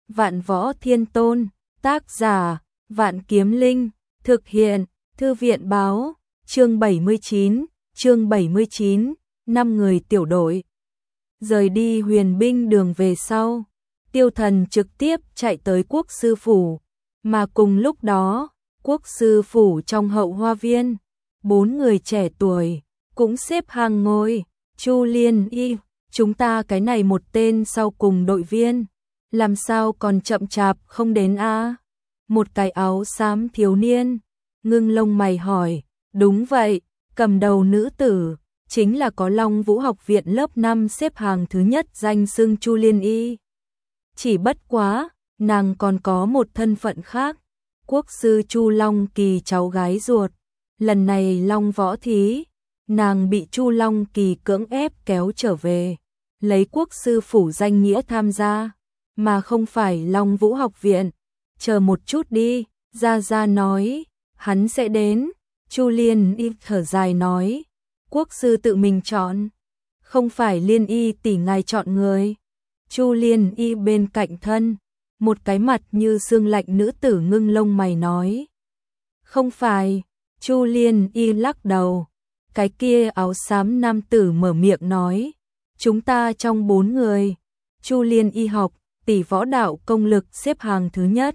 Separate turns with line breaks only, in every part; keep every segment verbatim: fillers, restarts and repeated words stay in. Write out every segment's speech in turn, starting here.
Vạn Võ Thiên Tôn, tác giả, Vạn Kiếm Linh, thực hiện, Thư viện báo, chương bảy mươi chín, chương bảy mươi chín, năm người tiểu đội. Rời đi Huyền Binh đường về sau, Tiêu Thần trực tiếp chạy tới Quốc sư phủ, mà cùng lúc đó, Quốc sư phủ trong hậu hoa viên, bốn người trẻ tuổi cũng xếp hàng ngồi. Chu Liên Y, chúng ta cái này một tên sau cùng đội viên, làm sao còn chậm chạp không đến a? Một cái áo xám thiếu niên, ngưng lông mày hỏi. Đúng vậy, cầm đầu nữ tử, chính là có Long Vũ học viện lớp năm xếp hàng thứ nhất danh xưng Chu Liên Y. Chỉ bất quá, nàng còn có một thân phận khác, quốc sư Chu Long Kỳ cháu gái ruột. Lần này Long Võ thí, nàng bị Chu Long Kỳ cưỡng ép kéo trở về, lấy quốc sư phủ danh nghĩa tham gia, mà không phải Long Vũ học viện. Chờ một chút đi, Gia Gia nói, hắn sẽ đến. Chu Liên Y thở dài nói, quốc sư tự mình chọn, không phải Liên Y tỷ ngài chọn người. Chu Liên Y bên cạnh thân, một cái mặt như xương lạnh nữ tử ngưng lông mày nói, không phải. Chu Liên Y lắc đầu. Cái kia áo xám nam tử mở miệng nói, chúng ta trong bốn người, Chu Liên Y học tỷ võ đạo công lực xếp hàng thứ nhất.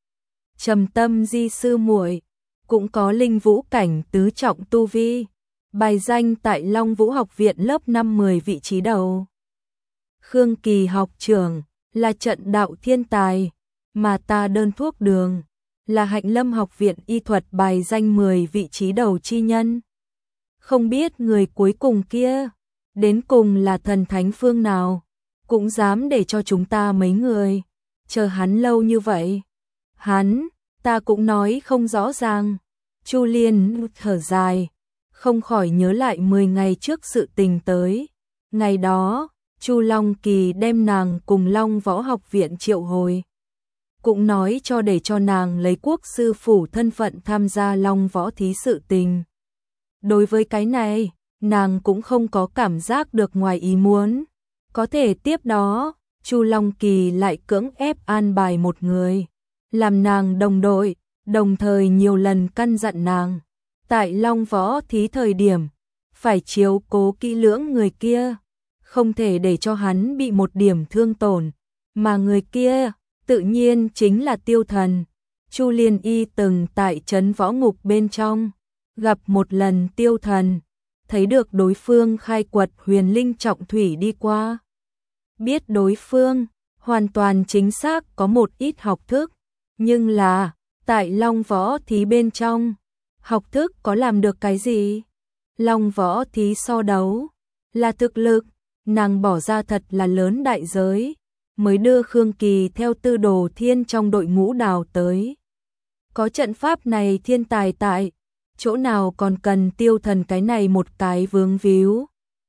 Trầm Tâm Di sư muội cũng có linh vũ cảnh tứ trọng tu vi, bài danh tại Long Vũ học viện lớp năm mười vị trí đầu. Khương Kỳ học trưởng là trận đạo thiên tài, mà ta đơn thuốc đường là Hạnh Lâm học viện y thuật bài danh mười vị trí đầu chi nhân. Không biết người cuối cùng kia, đến cùng là thần thánh phương nào, cũng dám để cho chúng ta mấy người chờ hắn lâu như vậy. Hắn, ta cũng nói không rõ ràng. Chu Liên thở dài, không khỏi nhớ lại mười ngày trước sự tình tới. Ngày đó, Chu Long Kỳ đem nàng cùng Long Võ học viện triệu hồi, cũng nói cho để cho nàng lấy quốc sư phủ thân phận tham gia Long Võ thí sự tình. Đối với cái này, nàng cũng không có cảm giác được ngoài ý muốn. Có thể tiếp đó, Chu Long Kỳ lại cưỡng ép an bài một người, làm nàng đồng đội, đồng thời nhiều lần căn dặn nàng, tại Long Võ thí thời điểm, phải chiếu cố kỹ lưỡng người kia, không thể để cho hắn bị một điểm thương tổn, mà người kia, tự nhiên chính là Tiêu Thần. Chu Liên Y từng tại trấn võ ngục bên trong, gặp một lần Tiêu Thần, thấy được đối phương khai quật huyền linh trọng thủy đi qua. Biết đối phương, hoàn toàn chính xác có một ít học thức, nhưng là, tại Long Võ thí bên trong, học thức có làm được cái gì? Long Võ thí so đấu, là thực lực, nàng bỏ ra thật là lớn đại giới, mới đưa Khương Kỳ theo Tư Đồ Thiên trong đội ngũ đào tới. Có trận pháp này thiên tài tại, chỗ nào còn cần Tiêu Thần cái này một cái vướng víu.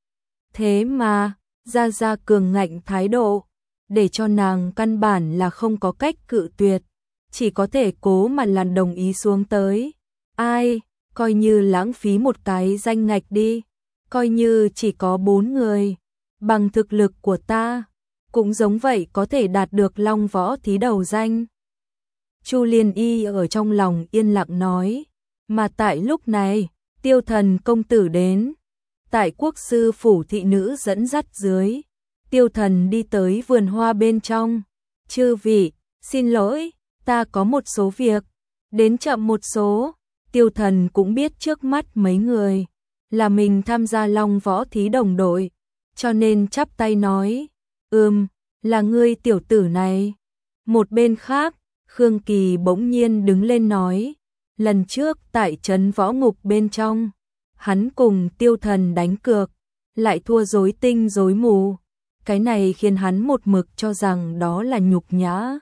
Thế mà, Gia Gia cường ngạnh thái độ, để cho nàng căn bản là không có cách cự tuyệt, chỉ có thể cố mà lần đồng ý xuống tới. Ai, coi như lãng phí một cái danh ngạch đi, coi như chỉ có bốn người, bằng thực lực của ta, cũng giống vậy có thể đạt được Long Võ thí đầu danh. Chu Liên Y ở trong lòng yên lặng nói, mà tại lúc này, Tiêu Thần công tử đến, tại quốc sư phủ thị nữ dẫn dắt dưới, Tiêu Thần đi tới vườn hoa bên trong. Chư vị, xin lỗi, ta có một số việc, đến chậm một số. Tiêu Thần cũng biết trước mắt mấy người là mình tham gia Long Võ thí đồng đội, cho nên chắp tay nói, ừm, là ngươi tiểu tử này. Một bên khác, Khương Kỳ bỗng nhiên đứng lên nói, lần trước tại trấn võ ngục bên trong, hắn cùng Tiêu Thần đánh cược, lại thua rối tinh rối mù. Cái này khiến hắn một mực cho rằng đó là nhục nhã.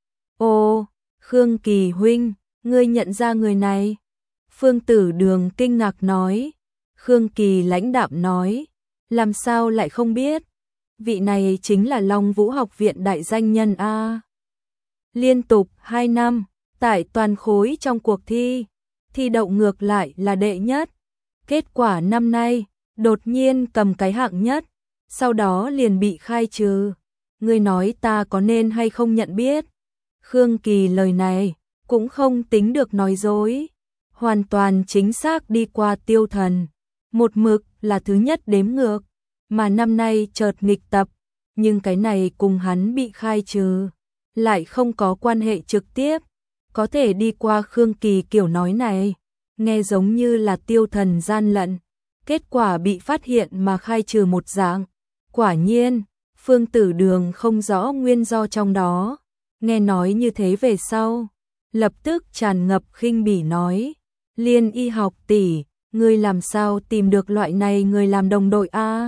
Ô, Khương Kỳ huynh, ngươi nhận ra người này? Phương Tử Đường kinh ngạc nói. Khương Kỳ lãnh đạm nói, làm sao lại không biết? Vị này chính là Long Vũ học viện đại danh nhân a. Liên tục hai năm, tại toàn khối trong cuộc thi, thi đậu ngược lại là đệ nhất. Kết quả năm nay, đột nhiên cầm cái hạng nhất, sau đó liền bị khai trừ. Ngươi nói ta có nên hay không nhận biết? Khương Kỳ lời này cũng không tính được nói dối, hoàn toàn chính xác đi qua Tiêu Thần, một mực là thứ nhất đếm ngược, mà năm nay chợt nghịch tập, nhưng cái này cùng hắn bị khai trừ lại không có quan hệ trực tiếp, có thể đi qua Khương Kỳ kiểu nói này, nghe giống như là Tiêu Thần gian lận, kết quả bị phát hiện mà khai trừ một dạng. Quả nhiên, Phương Tử Đường không rõ nguyên do trong đó, nghe nói như thế về sau, lập tức tràn ngập khinh bỉ nói, Liên Y học tỷ, ngươi làm sao tìm được loại này người làm đồng đội a?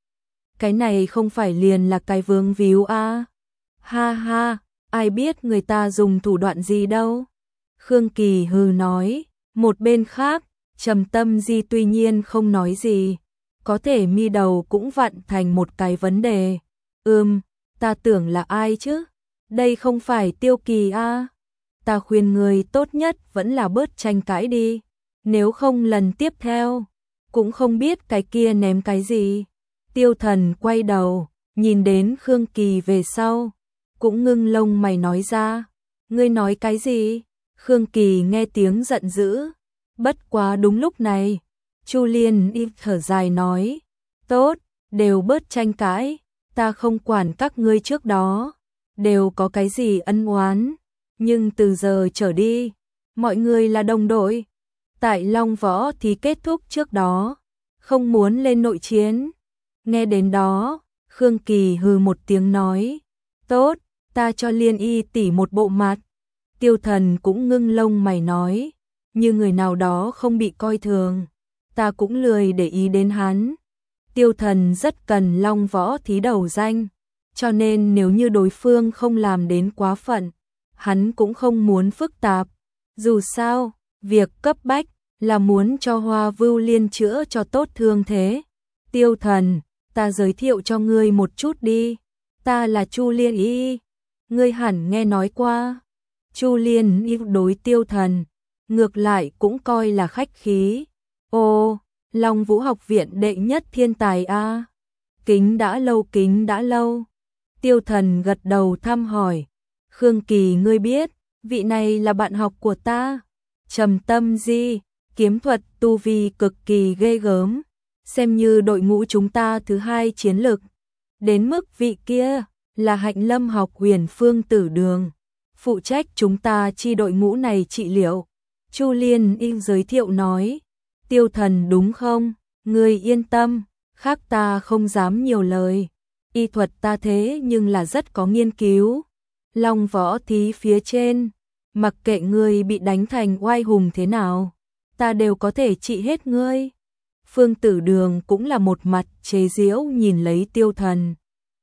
Cái này không phải liền là cái vướng víu a? Ha ha, ai biết người ta dùng thủ đoạn gì đâu. Khương Kỳ hừ nói, một bên khác, Trầm Tâm Di tuy nhiên không nói gì, có thể mi đầu cũng vặn thành một cái vấn đề. Ừm, ta tưởng là ai chứ? Đây không phải Tiêu Kỳ a? Ta khuyên người tốt nhất vẫn là bớt tranh cãi đi, nếu không lần tiếp theo, cũng không biết cái kia ném cái gì. Tiêu Thần quay đầu, nhìn đến Khương Kỳ về sau, cũng ngưng lông mày nói ra, ngươi nói cái gì? Khương Kỳ nghe tiếng giận dữ, bất quá đúng lúc này, Chu Liên Y thở dài nói, tốt, đều bớt tranh cãi, ta không quản các ngươi trước đó, đều có cái gì ân oán, nhưng từ giờ trở đi, mọi người là đồng đội, tại Long Võ thì kết thúc trước đó, không muốn lên nội chiến. Nghe đến đó, Khương Kỳ hừ một tiếng nói, tốt, ta cho Liên Y tỷ một bộ mặt. Tiêu Thần cũng ngưng lông mày nói, như người nào đó không bị coi thường, ta cũng lười để ý đến hắn. Tiêu Thần rất cần Long Võ thí đầu danh, cho nên nếu như đối phương không làm đến quá phận, hắn cũng không muốn phức tạp. Dù sao, việc cấp bách là muốn cho Hoa Vưu Liên chữa cho tốt thương thế. Tiêu Thần, ta giới thiệu cho ngươi một chút đi, ta là Chu Liên Y, ngươi hẳn nghe nói qua. Chu Liên Y đối Tiêu Thần, ngược lại cũng coi là khách khí. Ô, Long Vũ học viện đệ nhất thiên tài a. Kính đã lâu kính đã lâu. Tiêu Thần gật đầu thăm hỏi. Khương Kỳ ngươi biết, vị này là bạn học của ta. Trầm Tâm Di, kiếm thuật tu vi cực kỳ ghê gớm, xem như đội ngũ chúng ta thứ hai chiến lực. Đến mức vị kia là Hạnh Lâm học huyền Phương Tử Đường, phụ trách chúng ta chi đội ngũ này trị liệu. Chu Liên Y giới thiệu nói, Tiêu Thần đúng không? Ngươi yên tâm, khác ta không dám nhiều lời. Y thuật ta thế nhưng là rất có nghiên cứu. Long Võ thí phía trên, mặc kệ ngươi bị đánh thành oai hùng thế nào, ta đều có thể trị hết ngươi. Phương Tử Đường cũng là một mặt chế giễu nhìn lấy Tiêu Thần.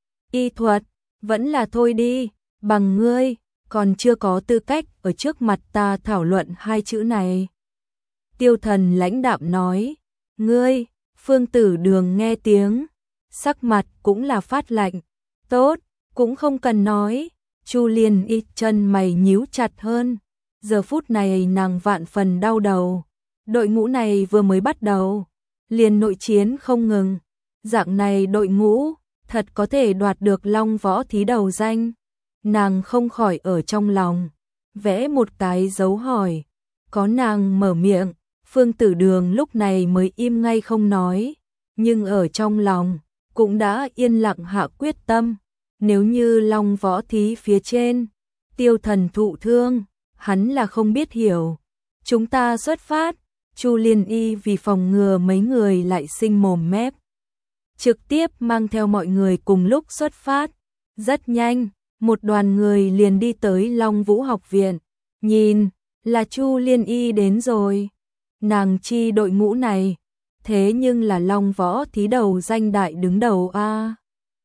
Y thuật, vẫn là thôi đi, bằng ngươi, còn chưa có tư cách ở trước mặt ta thảo luận hai chữ này. Tiêu Thần lãnh đạm nói, ngươi, Phương Tử Đường nghe tiếng, sắc mặt cũng là phát lạnh, tốt, cũng không cần nói. Chu Liên Y chân mày nhíu chặt hơn, giờ phút này nàng vạn phần đau đầu, đội ngũ này vừa mới bắt đầu, liền nội chiến không ngừng, dạng này đội ngũ, thật có thể đoạt được Long Võ thí đầu danh. Nàng không khỏi ở trong lòng, vẽ một cái dấu hỏi, có nàng mở miệng, Phương Tử Đường lúc này mới im ngay không nói, nhưng ở trong lòng, cũng đã yên lặng hạ quyết tâm, nếu như Long Võ thí phía trên, Tiêu Thần thụ thương, hắn là không biết hiểu. Chúng ta xuất phát, Chu Liên Y vì phòng ngừa mấy người lại sinh mồm mép, trực tiếp mang theo mọi người cùng lúc xuất phát. Rất nhanh, một đoàn người liền đi tới Long Vũ học viện, nhìn, là Chu Liên Y đến rồi. Nàng chi đội ngũ này, thế nhưng là Long Võ thí đầu danh đại đứng đầu a.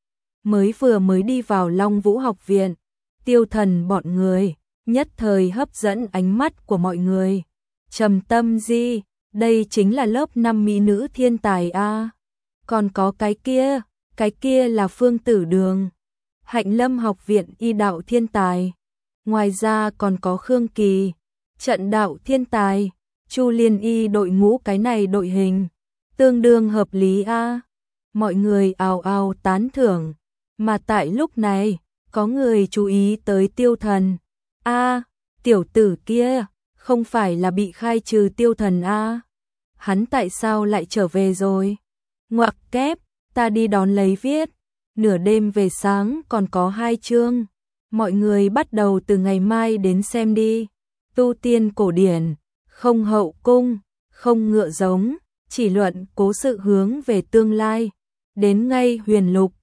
Mới vừa mới đi vào Long Vũ học viện, Tiêu Thần bọn người nhất thời hấp dẫn ánh mắt của mọi người. Trầm Tâm Di, đây chính là lớp năm mỹ nữ thiên tài a. Còn có cái kia, cái kia là Phương Tử Đường, Hạnh Lâm học viện y đạo thiên tài. Ngoài ra còn có Khương Kỳ, trận đạo thiên tài. Chu Liên Y đội ngũ cái này đội hình tương đương hợp lý a. Mọi người ào ào tán thưởng, mà tại lúc này, có người chú ý tới Tiêu Thần. A, tiểu tử kia, không phải là bị khai trừ tiêu thần A. Hắn tại sao lại trở về rồi? Ngoặc kép, ta đi đón lấy viết. Nửa đêm về sáng còn có hai chương. Mọi người bắt đầu từ ngày mai đến xem đi. Tu tiên cổ điển, không hậu cung, không ngựa giống, chỉ luận cố sự hướng về tương lai. Đến ngay huyền lục,